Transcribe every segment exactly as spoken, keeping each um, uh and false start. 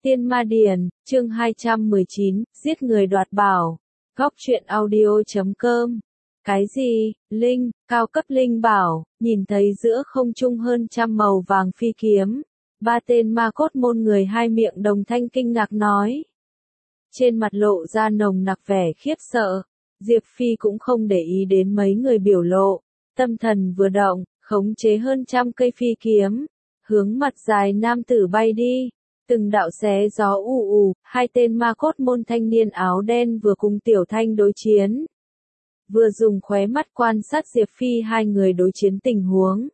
Tiên Ma Điển, chương hai trăm mười chín, giết người đoạt bảo. Góc truyện audio chấm com. Cái gì, linh, cao cấp linh bảo, nhìn thấy giữa không trung hơn trăm màu vàng phi kiếm. Ba tên ma cốt môn người hai miệng đồng thanh kinh ngạc nói. Trên mặt lộ ra nồng nặc vẻ khiếp sợ. Diệp Phi cũng không để ý đến mấy người biểu lộ. Tâm thần vừa động, khống chế hơn trăm cây phi kiếm. Hướng mặt dài nam tử bay đi. Từng đạo xé gió ù ù, hai tên ma cốt môn thanh niên áo đen vừa cùng Tiểu Thanh đối chiến. Vừa dùng khóe mắt quan sát Diệp Phi hai người đối chiến tình huống.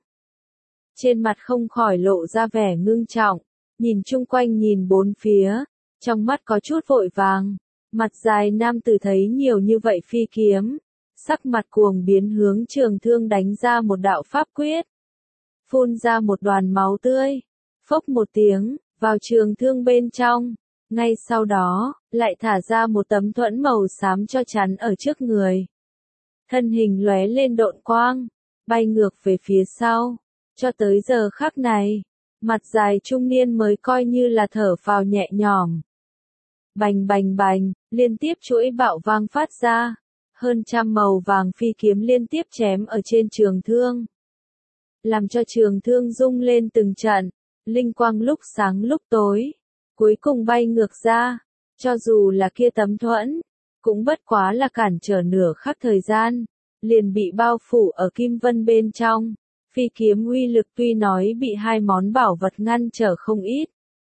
Trên mặt không khỏi lộ ra vẻ ngưng trọng, nhìn chung quanh nhìn bốn phía, trong mắt có chút vội vàng. Mặt dài nam tử thấy nhiều như vậy phi kiếm, sắc mặt cuồng biến hướng trường thương đánh ra một đạo pháp quyết. Phun ra một đoàn máu tươi, phốc một tiếng. Vào trường thương bên trong, ngay sau đó, lại thả ra một tấm thuẫn màu xám cho chắn ở trước người. Thân hình lóe lên độn quang, bay ngược về phía sau, cho tới giờ khắc này, mặt dài trung niên mới coi như là thở phào nhẹ nhõm. Bành bành bành, liên tiếp chuỗi bạo vang phát ra, hơn trăm màu vàng phi kiếm liên tiếp chém ở trên trường thương. Làm cho trường thương rung lên từng trận. Linh quang lúc sáng lúc tối, cuối cùng bay ngược ra, cho dù là kia tấm thuẫn, cũng bất quá là cản trở nửa khắc thời gian, liền bị bao phủ ở kim vân bên trong. Phi kiếm uy lực tuy nói bị hai món bảo vật ngăn trở không ít,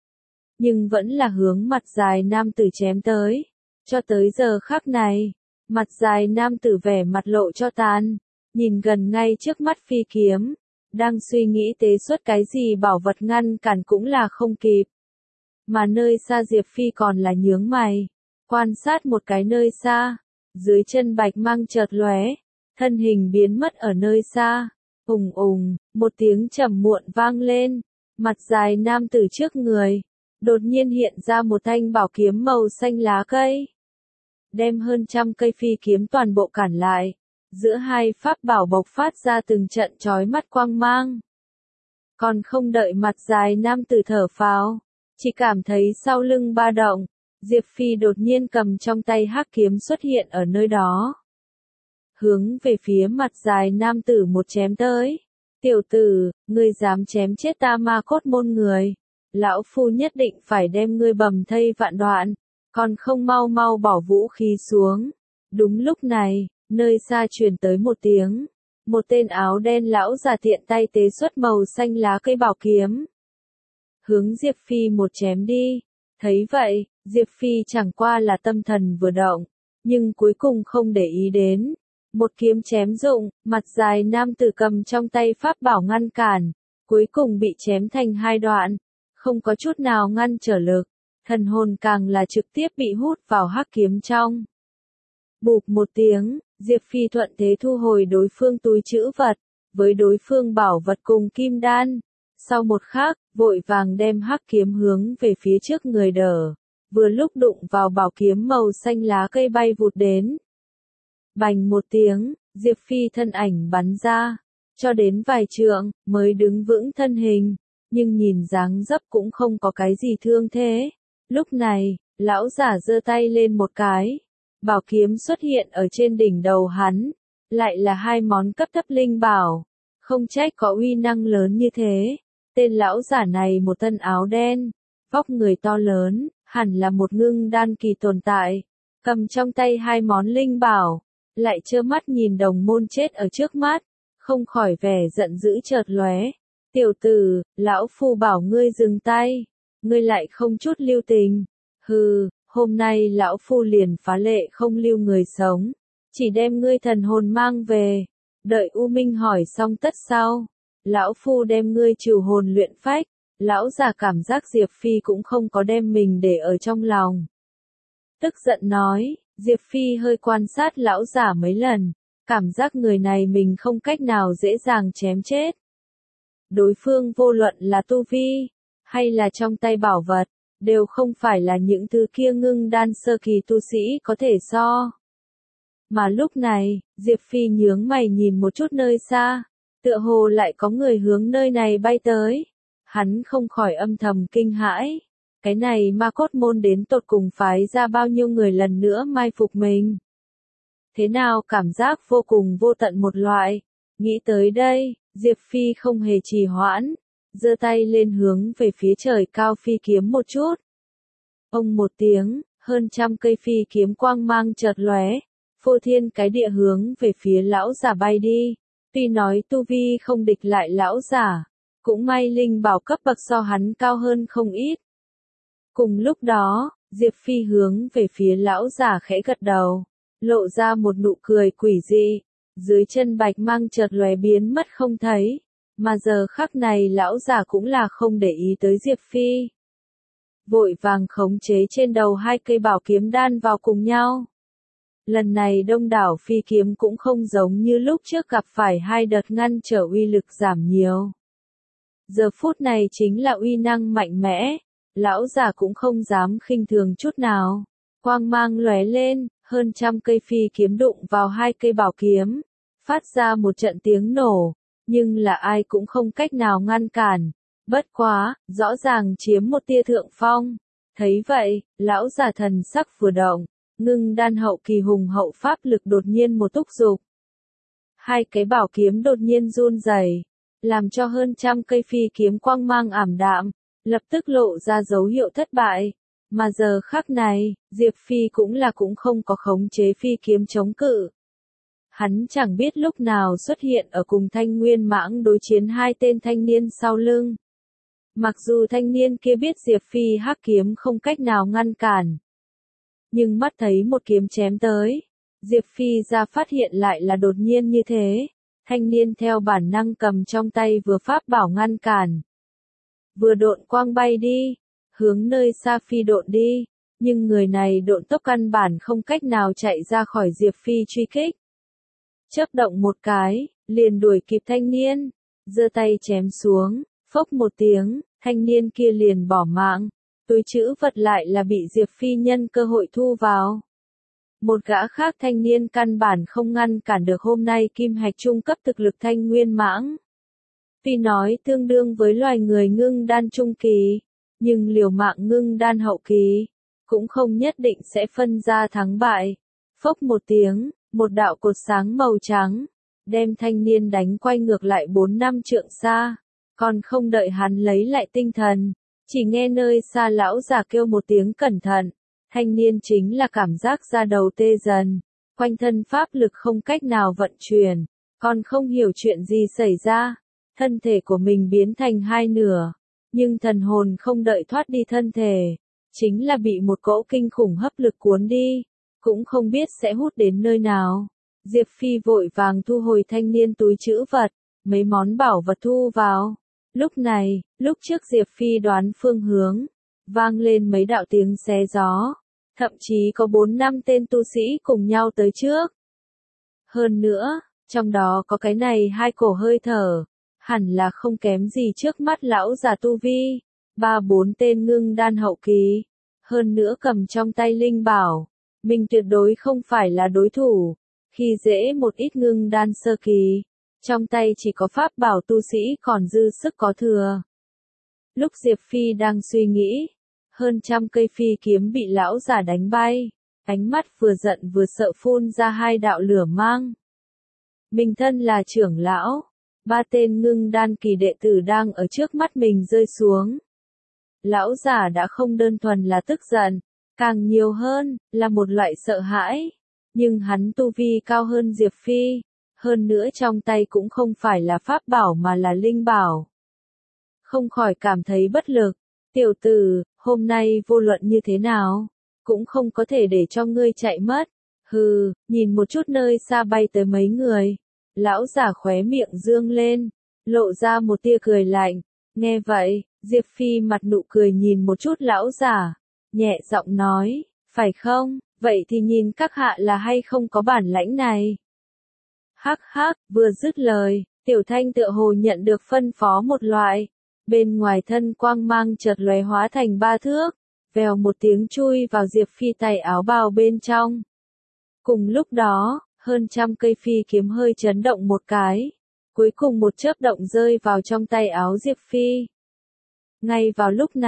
nhưng vẫn là hướng mặt dài nam tử chém tới. Cho tới giờ khắc này, mặt dài nam tử vẻ mặt lộ cho tàn, nhìn gần ngay trước mắt phi kiếm. Đang suy nghĩ tế xuất cái gì bảo vật ngăn cản cũng là không kịp. Mà nơi xa Diệp Phi còn là nhướng mày. Quan sát một cái nơi xa. Dưới chân bạch mang chợt lóe. Thân hình biến mất ở nơi xa. Ùng ùng, một tiếng trầm muộn vang lên. Mặt dài nam tử trước người. Đột nhiên hiện ra một thanh bảo kiếm màu xanh lá cây. Đem hơn trăm cây phi kiếm toàn bộ cản lại. Giữa hai pháp bảo bộc phát ra từng trận chói mắt quang mang. Còn không đợi mặt dài nam tử thở phào, chỉ cảm thấy sau lưng ba động, Diệp Phi đột nhiên cầm trong tay hắc kiếm xuất hiện ở nơi đó. Hướng về phía mặt dài nam tử một chém tới. Tiểu tử, ngươi dám chém chết ta ma cốt môn người. Lão phu nhất định phải đem ngươi bầm thây vạn đoạn, còn không mau mau bỏ vũ khí xuống. Đúng lúc này, nơi xa truyền tới một tiếng, một tên áo đen lão già tiện tay tế xuất màu xanh lá cây bảo kiếm. Hướng Diệp Phi một chém đi. Thấy vậy, Diệp Phi chẳng qua là tâm thần vừa động, nhưng cuối cùng không để ý đến. Một kiếm chém dụng, mặt dài nam tử cầm trong tay pháp bảo ngăn cản, cuối cùng bị chém thành hai đoạn, không có chút nào ngăn trở lực, thần hồn càng là trực tiếp bị hút vào hắc kiếm trong. Bụp một tiếng, Diệp Phi thuận thế thu hồi đối phương túi trữ vật, với đối phương bảo vật cùng kim đan. Sau một khắc, vội vàng đem hắc kiếm hướng về phía trước người đỡ, vừa lúc đụng vào bảo kiếm màu xanh lá cây bay vụt đến. Bành một tiếng, Diệp Phi thân ảnh bắn ra, cho đến vài trượng, mới đứng vững thân hình, nhưng nhìn dáng dấp cũng không có cái gì thương thế. Lúc này, lão giả giơ tay lên một cái. Bảo kiếm xuất hiện ở trên đỉnh đầu hắn, lại là hai món cấp thấp linh bảo, không trách có uy năng lớn như thế. Tên lão giả này một thân áo đen, vóc người to lớn, hẳn là một ngưng đan kỳ tồn tại, cầm trong tay hai món linh bảo, lại trơ mắt nhìn đồng môn chết ở trước mắt, không khỏi vẻ giận dữ chợt lóe. Tiểu tử, lão phu bảo ngươi dừng tay, ngươi lại không chút lưu tình, hừ. Hôm nay lão phu liền phá lệ không lưu người sống, chỉ đem ngươi thần hồn mang về, đợi U Minh hỏi xong tất sau, lão phu đem ngươi trừ hồn luyện phách. Lão già cảm giác Diệp Phi cũng không có đem mình để ở trong lòng. Tức giận nói, Diệp Phi hơi quan sát lão già mấy lần, cảm giác người này mình không cách nào dễ dàng chém chết. Đối phương vô luận là tu vi, hay là trong tay bảo vật, đều không phải là những thứ kia ngưng đan sơ kỳ tu sĩ có thể so. Mà lúc này, Diệp Phi nhướng mày nhìn một chút nơi xa, tựa hồ lại có người hướng nơi này bay tới. Hắn không khỏi âm thầm kinh hãi. Cái này ma cốt môn đến tột cùng phái ra bao nhiêu người lần nữa mai phục mình. Thế nào cảm giác vô cùng vô tận một loại. Nghĩ tới đây, Diệp Phi không hề trì hoãn, giơ tay lên hướng về phía trời cao phi kiếm một chút. Ông một tiếng, hơn trăm cây phi kiếm quang mang chợt lóe, phô thiên cái địa hướng về phía lão giả bay đi. Tuy nói tu vi không địch lại lão giả, cũng may linh bảo cấp bậc so hắn cao hơn không ít. Cùng lúc đó, Diệp Phi hướng về phía lão giả khẽ gật đầu, lộ ra một nụ cười quỷ dị, dưới chân bạch mang chợt lóe biến mất không thấy, mà giờ khắc này lão giả cũng là không để ý tới Diệp Phi. Vội vàng khống chế trên đầu hai cây bảo kiếm đan vào cùng nhau. Lần này đông đảo phi kiếm cũng không giống như lúc trước gặp phải hai đợt ngăn trở uy lực giảm nhiều. Giờ phút này chính là uy năng mạnh mẽ, lão giả cũng không dám khinh thường chút nào. Quang mang lóe lên, hơn trăm cây phi kiếm đụng vào hai cây bảo kiếm, phát ra một trận tiếng nổ, nhưng là ai cũng không cách nào ngăn cản. Bất quá, rõ ràng chiếm một tia thượng phong. Thấy vậy, lão giả thần sắc vừa động, ngưng đan hậu kỳ hùng hậu pháp lực đột nhiên một túc dục. Hai cái bảo kiếm đột nhiên run rẩy, làm cho hơn trăm cây phi kiếm quang mang ảm đạm, lập tức lộ ra dấu hiệu thất bại. Mà giờ khắc này, Diệp Phi cũng là cũng không có khống chế phi kiếm chống cự. Hắn chẳng biết lúc nào xuất hiện ở cùng Thanh Nguyên Mãng đối chiến hai tên thanh niên sau lưng. Mặc dù thanh niên kia biết Diệp Phi hắc kiếm không cách nào ngăn cản, nhưng mắt thấy một kiếm chém tới, Diệp Phi ra phát hiện lại là đột nhiên như thế. Thanh niên theo bản năng cầm trong tay vừa pháp bảo ngăn cản, vừa độn quang bay đi, hướng nơi xa phi độn đi, nhưng người này độn tốc căn bản không cách nào chạy ra khỏi Diệp Phi truy kích. Chớp động một cái, liền đuổi kịp thanh niên, giơ tay chém xuống, phốc một tiếng, thanh niên kia liền bỏ mạng, túi trữ vật lại là bị Diệp Phi nhân cơ hội thu vào. Một gã khác thanh niên căn bản không ngăn cản được hôm nay kim hạch trung cấp thực lực Thanh Nguyên Mãng. Tuy nói tương đương với loài người ngưng đan trung kỳ, nhưng liều mạng ngưng đan hậu kỳ, cũng không nhất định sẽ phân ra thắng bại. Phốc một tiếng, một đạo cột sáng màu trắng, đem thanh niên đánh quay ngược lại bốn năm trượng xa, còn không đợi hắn lấy lại tinh thần, chỉ nghe nơi xa lão già kêu một tiếng cẩn thận. Thanh niên chính là cảm giác da đầu tê dần, quanh thân pháp lực không cách nào vận chuyển, còn không hiểu chuyện gì xảy ra, thân thể của mình biến thành hai nửa, nhưng thần hồn không đợi thoát đi thân thể, chính là bị một cỗ kinh khủng hấp lực cuốn đi, cũng không biết sẽ hút đến nơi nào. Diệp Phi vội vàng thu hồi thanh niên túi trữ vật, mấy món bảo vật thu vào. Lúc này, lúc trước Diệp Phi đoán phương hướng, vang lên mấy đạo tiếng xé gió. Thậm chí có bốn năm tên tu sĩ cùng nhau tới trước. Hơn nữa, trong đó có cái này hai cổ hơi thở, hẳn là không kém gì trước mắt lão già tu vi, ba bốn tên ngưng đan hậu kỳ, hơn nữa cầm trong tay linh bảo, mình tuyệt đối không phải là đối thủ, khi dễ một ít ngưng đan sơ kỳ, trong tay chỉ có pháp bảo tu sĩ còn dư sức có thừa. Lúc Diệp Phi đang suy nghĩ, hơn trăm cây phi kiếm bị lão giả đánh bay, ánh mắt vừa giận vừa sợ phun ra hai đạo lửa mang. Mình thân là trưởng lão, ba tên ngưng đan kỳ đệ tử đang ở trước mắt mình rơi xuống. Lão giả đã không đơn thuần là tức giận, càng nhiều hơn là một loại sợ hãi, nhưng hắn tu vi cao hơn Diệp Phi, hơn nữa trong tay cũng không phải là pháp bảo mà là linh bảo. Không khỏi cảm thấy bất lực. Tiểu tử, hôm nay vô luận như thế nào, cũng không có thể để cho ngươi chạy mất. Hừ, nhìn một chút nơi xa bay tới mấy người. Lão giả khóe miệng dương lên, lộ ra một tia cười lạnh. Nghe vậy, Diệp Phi mặt nụ cười nhìn một chút lão giả, nhẹ giọng nói, phải không, vậy thì nhìn các hạ là hay không có bản lãnh này. Hắc hắc, vừa dứt lời, Tiểu Thanh tựa hồ nhận được phân phó một loại. Bên ngoài thân quang mang chợt lóe hóa thành ba thước, vèo một tiếng chui vào Diệp Phi tay áo bào bên trong. Cùng lúc đó, hơn trăm cây phi kiếm hơi chấn động một cái, cuối cùng một chớp động rơi vào trong tay áo Diệp Phi. Ngay vào lúc này,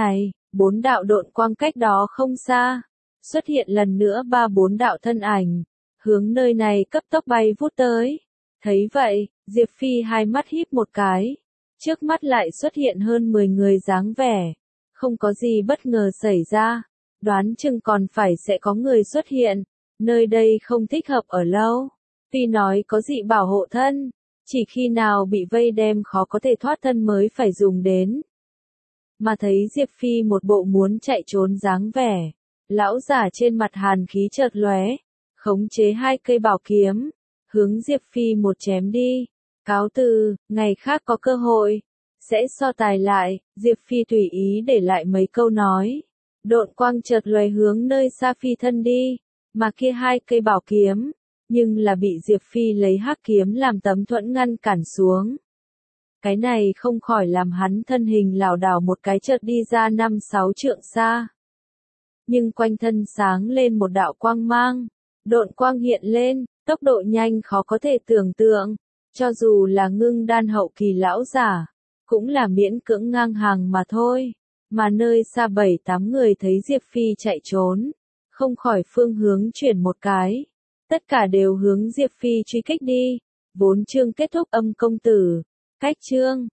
bốn đạo độn quang cách đó không xa, xuất hiện lần nữa ba bốn đạo thân ảnh, hướng nơi này cấp tốc bay vút tới. Thấy vậy, Diệp Phi hai mắt híp một cái, trước mắt lại xuất hiện hơn mười người dáng vẻ, không có gì bất ngờ xảy ra, đoán chừng còn phải sẽ có người xuất hiện, nơi đây không thích hợp ở lâu. Phi nói có dị bảo hộ thân, chỉ khi nào bị vây đem khó có thể thoát thân mới phải dùng đến. Mà thấy Diệp Phi một bộ muốn chạy trốn dáng vẻ, lão giả trên mặt hàn khí chợt lóe, khống chế hai cây bảo kiếm, hướng Diệp Phi một chém đi. Cáo từ, ngày khác có cơ hội, sẽ so tài lại. Diệp Phi tùy ý để lại mấy câu nói, độn quang chợt lóe hướng nơi xa phi thân đi, mà kia hai cây bảo kiếm, nhưng là bị Diệp Phi lấy hắc kiếm làm tấm thuẫn ngăn cản xuống. Cái này không khỏi làm hắn thân hình lảo đảo một cái chợt đi ra năm sáu trượng xa. Nhưng quanh thân sáng lên một đạo quang mang, độn quang hiện lên, tốc độ nhanh khó có thể tưởng tượng, cho dù là ngưng đan hậu kỳ lão giả, cũng là miễn cưỡng ngang hàng mà thôi. Mà nơi xa bảy tám người thấy Diệp Phi chạy trốn, không khỏi phương hướng chuyển một cái, tất cả đều hướng Diệp Phi truy kích đi. Vốn chương kết thúc âm công tử, cách chương